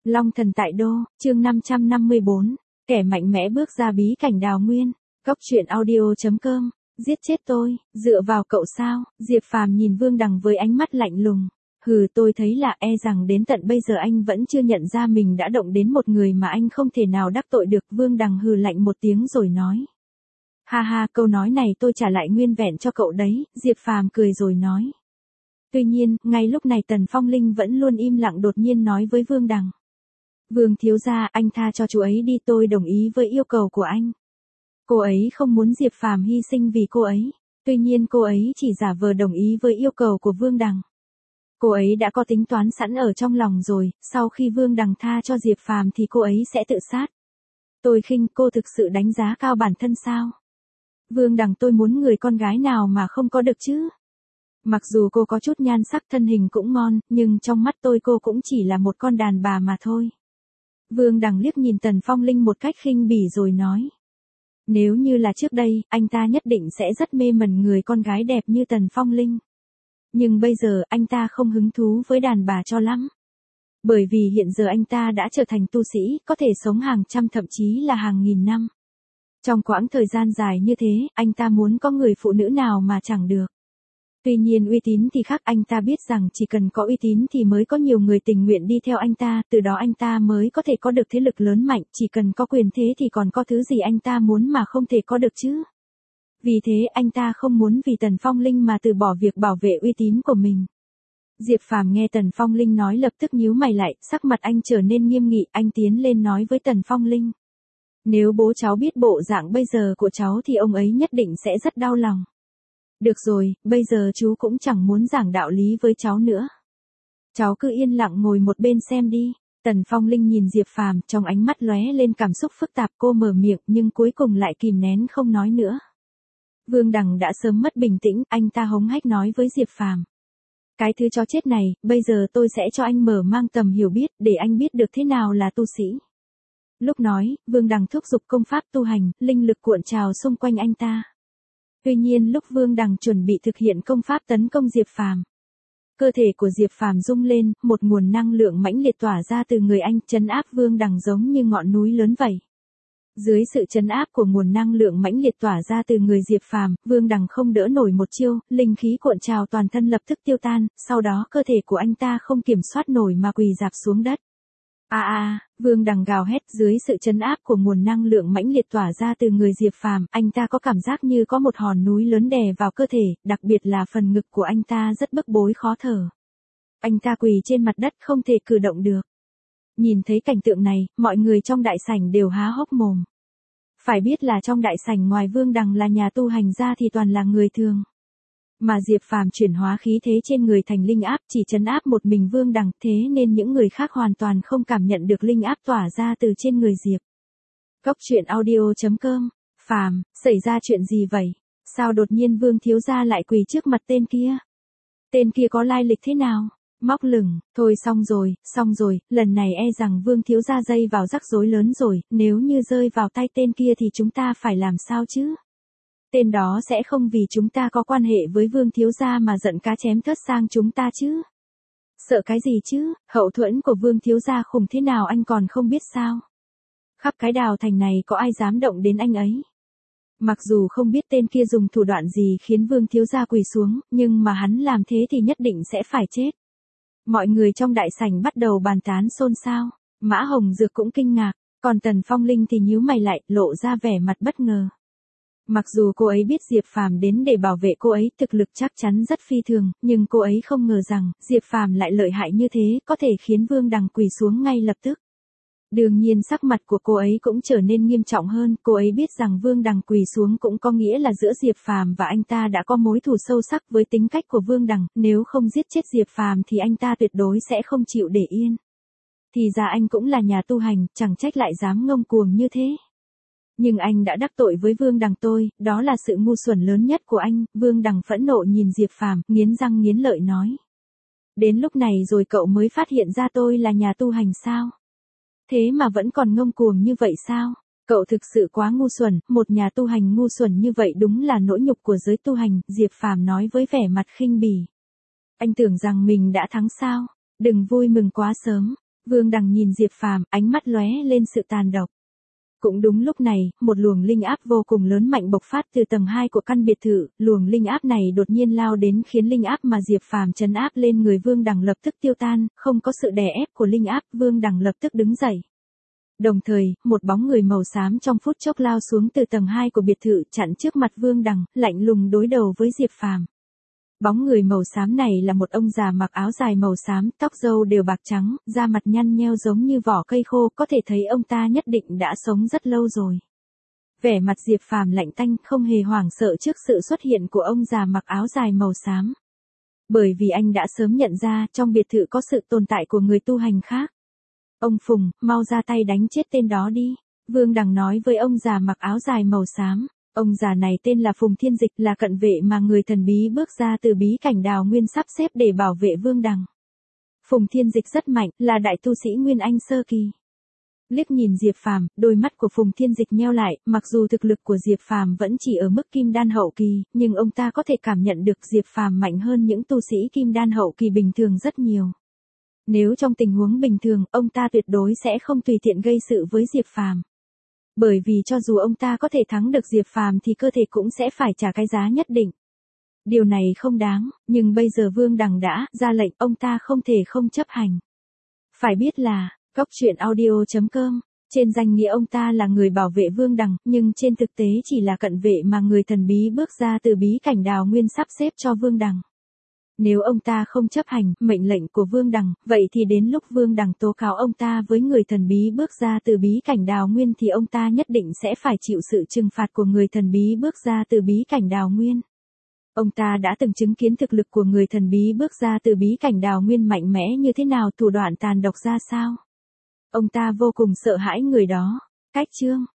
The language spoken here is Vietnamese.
Long thần tại đô, chương 554, kẻ mạnh mẽ bước ra bí cảnh đào nguyên. Cóc truyện audio.com, giết chết tôi, dựa vào cậu sao? Diệp Phàm nhìn Vương Đằng với ánh mắt lạnh lùng. Hừ, tôi thấy là e rằng đến tận bây giờ anh vẫn chưa nhận ra mình đã động đến một người mà anh không thể nào đắc tội được. Vương Đằng hừ lạnh một tiếng rồi nói. Ha ha, câu nói này tôi trả lại nguyên vẹn cho cậu đấy, Diệp Phàm cười rồi nói. Tuy nhiên, ngay lúc này Tần Phong Linh vẫn luôn im lặng đột nhiên nói với Vương Đằng. Vương thiếu gia, anh tha cho chú ấy đi, tôi đồng ý với yêu cầu của anh. Cô ấy không muốn Diệp Phàm hy sinh vì cô ấy, tuy nhiên cô ấy chỉ giả vờ đồng ý với yêu cầu của Vương Đằng. Cô ấy đã có tính toán sẵn ở trong lòng rồi, sau khi Vương Đằng tha cho Diệp Phàm thì cô ấy sẽ tự sát. Tôi khinh, cô thực sự đánh giá cao bản thân sao? Vương Đằng, tôi muốn người con gái nào mà không có được chứ? Mặc dù cô có chút nhan sắc, thân hình cũng ngon, nhưng trong mắt tôi cô cũng chỉ là một con đàn bà mà thôi. Vương Đằng liếc nhìn Tần Phong Linh một cách khinh bỉ rồi nói. Nếu như là trước đây, anh ta nhất định sẽ rất mê mẩn người con gái đẹp như Tần Phong Linh. Nhưng bây giờ anh ta không hứng thú với đàn bà cho lắm. Bởi vì hiện giờ anh ta đã trở thành tu sĩ, có thể sống hàng trăm thậm chí là hàng nghìn năm. Trong quãng thời gian dài như thế, anh ta muốn có người phụ nữ nào mà chẳng được. Tuy nhiên uy tín thì khác, anh ta biết rằng chỉ cần có uy tín thì mới có nhiều người tình nguyện đi theo anh ta, từ đó anh ta mới có thể có được thế lực lớn mạnh, chỉ cần có quyền thế thì còn có thứ gì anh ta muốn mà không thể có được chứ. Vì thế anh ta không muốn vì Tần Phong Linh mà từ bỏ việc bảo vệ uy tín của mình. Diệp Phàm nghe Tần Phong Linh nói lập tức nhíu mày lại, sắc mặt anh trở nên nghiêm nghị, anh tiến lên nói với Tần Phong Linh. Nếu bố cháu biết bộ dạng bây giờ của cháu thì ông ấy nhất định sẽ rất đau lòng. Được rồi, bây giờ chú cũng chẳng muốn giảng đạo lý với cháu nữa. Cháu cứ yên lặng ngồi một bên xem đi. Tần Phong Linh nhìn Diệp Phàm, trong ánh mắt lóe lên cảm xúc phức tạp, cô mở miệng nhưng cuối cùng lại kìm nén không nói nữa. Vương Đằng đã sớm mất bình tĩnh, anh ta hống hách nói với Diệp Phàm. Cái thứ chó chết này, bây giờ tôi sẽ cho anh mở mang tầm hiểu biết, để anh biết được thế nào là tu sĩ. Lúc nói, Vương Đằng thúc giục công pháp tu hành, linh lực cuộn trào xung quanh anh ta. Tuy nhiên lúc Vương Đằng chuẩn bị thực hiện công pháp tấn công Diệp Phàm, cơ thể của Diệp Phàm rung lên, một nguồn năng lượng mãnh liệt tỏa ra từ người anh, trấn áp Vương Đằng giống như ngọn núi lớn vậy. Dưới sự trấn áp của nguồn năng lượng mãnh liệt tỏa ra từ người Diệp Phàm, Vương Đằng không đỡ nổi một chiêu, linh khí cuộn trào toàn thân lập tức tiêu tan, sau đó cơ thể của anh ta không kiểm soát nổi mà quỳ rạp xuống đất. Vương Đằng gào hét, dưới sự trấn áp của nguồn năng lượng mãnh liệt tỏa ra từ người Diệp Phàm, anh ta có cảm giác như có một hòn núi lớn đè vào cơ thể, đặc biệt là phần ngực của anh ta rất bức bối khó thở. Anh ta quỳ trên mặt đất không thể cử động được. Nhìn thấy cảnh tượng này, mọi người trong đại sảnh đều há hốc mồm. Phải biết là trong đại sảnh ngoài Vương Đằng là nhà tu hành ra thì toàn là người thường. Mà Diệp Phàm chuyển hóa khí thế trên người thành linh áp, chỉ trấn áp một mình Vương Đằng, thế nên những người khác hoàn toàn không cảm nhận được linh áp tỏa ra từ trên người Diệp. Cóc truyện audio.com, Phàm, xảy ra chuyện gì vậy? Sao đột nhiên Vương thiếu gia lại quỳ trước mặt tên kia? Tên kia có lai lịch thế nào? Móc lửng, thôi xong rồi, lần này e rằng Vương thiếu gia dây vào rắc rối lớn rồi, nếu như rơi vào tay tên kia thì chúng ta phải làm sao chứ? Tên đó sẽ không vì chúng ta có quan hệ với Vương thiếu gia mà giận cá chém thớt sang chúng ta chứ? Sợ cái gì chứ, hậu thuẫn của Vương thiếu gia khủng thế nào anh còn không biết sao? Khắp cái đào thành này có ai dám động đến anh ấy? Mặc dù không biết tên kia dùng thủ đoạn gì khiến Vương thiếu gia quỳ xuống, nhưng mà hắn làm thế thì nhất định sẽ phải chết. Mọi người trong đại sảnh bắt đầu bàn tán xôn xao, Mã Hồng Dược cũng kinh ngạc, còn Tần Phong Linh thì nhíu mày lại, lộ ra vẻ mặt bất ngờ. Mặc dù cô ấy biết Diệp Phàm đến để bảo vệ cô ấy, thực lực chắc chắn rất phi thường, nhưng cô ấy không ngờ rằng Diệp Phàm lại lợi hại như thế, có thể khiến Vương Đằng quỳ xuống ngay lập tức. Đương nhiên sắc mặt của cô ấy cũng trở nên nghiêm trọng hơn, cô ấy biết rằng Vương Đằng quỳ xuống cũng có nghĩa là giữa Diệp Phàm và anh ta đã có mối thù sâu sắc. Với tính cách của Vương Đằng, nếu không giết chết Diệp Phàm thì anh ta tuyệt đối sẽ không chịu để yên. Thì ra anh cũng là nhà tu hành, chẳng trách lại dám ngông cuồng như thế. Nhưng anh đã đắc tội với Vương Đằng tôi, đó là sự ngu xuẩn lớn nhất của anh. Vương Đằng phẫn nộ nhìn Diệp Phàm, nghiến răng nghiến lợi nói. Đến lúc này rồi cậu mới phát hiện ra tôi là nhà tu hành sao? Thế mà vẫn còn ngông cuồng như vậy sao? Cậu thực sự quá ngu xuẩn, một nhà tu hành ngu xuẩn như vậy đúng là nỗi nhục của giới tu hành, Diệp Phàm nói với vẻ mặt khinh bỉ. Anh tưởng rằng mình đã thắng sao? Đừng vui mừng quá sớm. Vương Đằng nhìn Diệp Phàm, ánh mắt lóe lên sự tàn độc. Cũng đúng lúc này, một luồng linh áp vô cùng lớn mạnh bộc phát từ tầng 2 của căn biệt thự, luồng linh áp này đột nhiên lao đến khiến linh áp mà Diệp Phàm trấn áp lên người Vương Đằng lập tức tiêu tan, không có sự đè ép của linh áp, Vương Đằng lập tức đứng dậy. Đồng thời, một bóng người màu xám trong phút chốc lao xuống từ tầng 2 của biệt thự chặn trước mặt Vương Đằng, lạnh lùng đối đầu với Diệp Phàm. Bóng người màu xám này là một ông già mặc áo dài màu xám, tóc râu đều bạc trắng, da mặt nhăn nheo giống như vỏ cây khô, có thể thấy ông ta nhất định đã sống rất lâu rồi. Vẻ mặt Diệp Phàm lạnh tanh, không hề hoảng sợ trước sự xuất hiện của ông già mặc áo dài màu xám. Bởi vì anh đã sớm nhận ra trong biệt thự có sự tồn tại của người tu hành khác. Ông Phùng, mau ra tay đánh chết tên đó đi. Vương Đằng nói với ông già mặc áo dài màu xám. Ông già này tên là Phùng Thiên Dịch, là cận vệ mà người thần bí bước ra từ bí cảnh Đào Nguyên sắp xếp để bảo vệ Vương Đằng. Phùng Thiên Dịch rất mạnh, là đại tu sĩ Nguyên Anh sơ kỳ. Liếc nhìn Diệp Phàm, đôi mắt của Phùng Thiên Dịch nheo lại, mặc dù thực lực của Diệp Phàm vẫn chỉ ở mức kim đan hậu kỳ, nhưng ông ta có thể cảm nhận được Diệp Phàm mạnh hơn những tu sĩ kim đan hậu kỳ bình thường rất nhiều. Nếu trong tình huống bình thường, ông ta tuyệt đối sẽ không tùy tiện gây sự với Diệp Phàm. Bởi vì cho dù ông ta có thể thắng được Diệp Phàm thì cơ thể cũng sẽ phải trả cái giá nhất định. Điều này không đáng, nhưng bây giờ Vương Đằng đã ra lệnh, ông ta không thể không chấp hành. Phải biết là, coctruyện.audio.com, trên danh nghĩa ông ta là người bảo vệ Vương Đằng, nhưng trên thực tế chỉ là cận vệ mà người thần bí bước ra từ bí cảnh Đào Nguyên sắp xếp cho Vương Đằng. Nếu ông ta không chấp hành mệnh lệnh của Vương Đằng, vậy thì đến lúc Vương Đằng tố cáo ông ta với người thần bí bước ra từ bí cảnh Đào Nguyên thì ông ta nhất định sẽ phải chịu sự trừng phạt của người thần bí bước ra từ bí cảnh Đào Nguyên. Ông ta đã từng chứng kiến thực lực của người thần bí bước ra từ bí cảnh Đào Nguyên mạnh mẽ như thế nào, thủ đoạn tàn độc ra sao. Ông ta vô cùng sợ hãi người đó. Cách chương